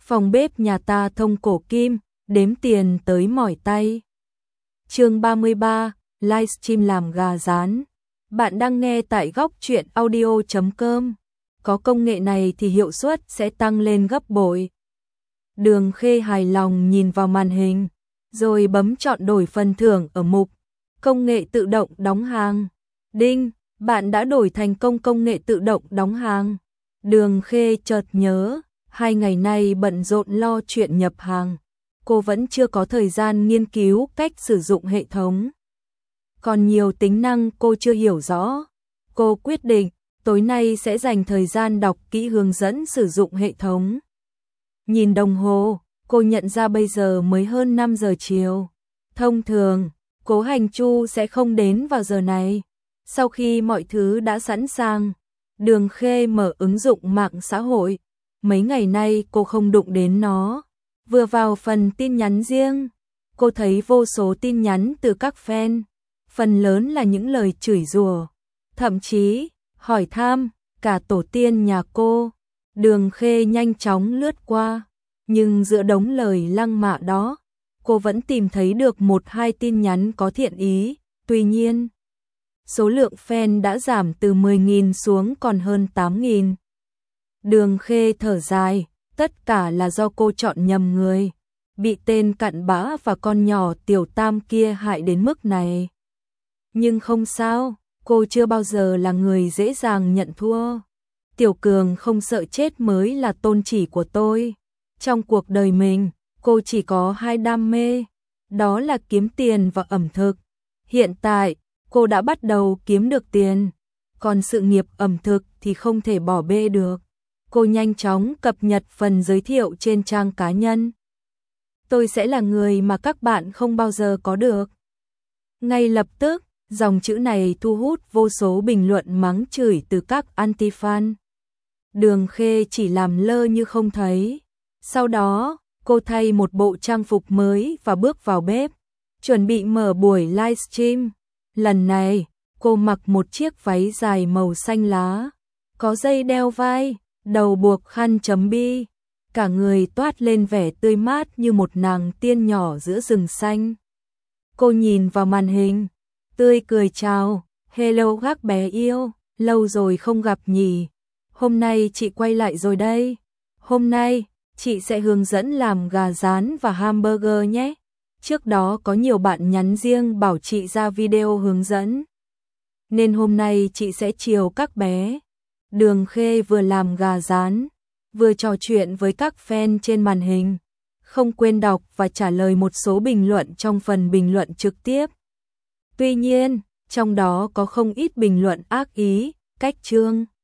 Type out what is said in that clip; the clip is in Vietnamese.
Phòng bếp nhà ta thông cổ kim, đếm tiền tới mỏi tay. Chương 33, livestream làm gà rán. Bạn đang nghe tại góc truyện audio.com. Có công nghệ này thì hiệu suất sẽ tăng lên gấp bội. Đường Khê hài lòng nhìn vào màn hình, rồi bấm chọn đổi phần thưởng ở mục công nghệ tự động đóng hàng. Đinh, bạn đã đổi thành công nghệ tự động đóng hàng. Đường Khê chợt nhớ, 2 ngày nay bận rộn lo chuyện nhập hàng. Cô vẫn chưa có thời gian nghiên cứu cách sử dụng hệ thống. Còn nhiều tính năng cô chưa hiểu rõ. Cô quyết định, tối nay sẽ dành thời gian đọc kỹ hướng dẫn sử dụng hệ thống. Nhìn đồng hồ, cô nhận ra bây giờ mới hơn 5 giờ chiều. Thông thường, Cố Hành Chu sẽ không đến vào giờ này. Sau khi mọi thứ đã sẵn sàng, Đường Khê mở ứng dụng mạng xã hội. Mấy ngày nay cô không đụng đến nó. Vừa vào phần tin nhắn riêng, cô thấy vô số tin nhắn từ các fan. Phần lớn là những lời chửi rủa, thậm chí hỏi thăm cả tổ tiên nhà cô. Đường Khê nhanh chóng lướt qua, nhưng giữa đống lời lăng mạ đó, cô vẫn tìm thấy được 1-2 tin nhắn có thiện ý. Tuy nhiên, số lượng fan đã giảm từ 10.000 xuống còn hơn 8.000. Đường Khê thở dài, tất cả là do cô chọn nhầm người, bị tên cặn bã và con nhỏ Tiểu Tam kia hại đến mức này. Nhưng không sao, cô chưa bao giờ là người dễ dàng nhận thua. Tiểu Cường không sợ chết mới là tôn chỉ của tôi. Trong cuộc đời mình, cô chỉ có 2 đam mê, đó là kiếm tiền và ẩm thực. Hiện tại, cô đã bắt đầu kiếm được tiền, còn sự nghiệp ẩm thực thì không thể bỏ bê được. Cô nhanh chóng cập nhật phần giới thiệu trên trang cá nhân. Tôi sẽ là người mà các bạn không bao giờ có được. Ngay lập tức, dòng chữ này thu hút vô số bình luận mắng chửi từ các anti-fan. Đường Khê chỉ làm lơ như không thấy. Sau đó, cô thay một bộ trang phục mới và bước vào bếp, chuẩn bị mở buổi livestream. Lần này, cô mặc một chiếc váy dài màu xanh lá, có dây đeo vai, đầu buộc khăn chấm bi, cả người toát lên vẻ tươi mát như một nàng tiên nhỏ giữa rừng xanh. Cô nhìn vào màn hình, tươi cười chào, hello các bé yêu, lâu rồi không gặp nhỉ. Hôm nay chị quay lại rồi đây. Hôm nay, chị sẽ hướng dẫn làm gà rán và hamburger nhé. Trước đó có nhiều bạn nhắn riêng bảo chị ra video hướng dẫn, nên hôm nay chị sẽ chiều các bé. Đường Khê vừa làm gà rán, vừa trò chuyện với các fan trên màn hình, không quên đọc và trả lời một số bình luận trong phần bình luận trực tiếp. Tuy nhiên, trong đó có không ít bình luận ác ý, cách chương.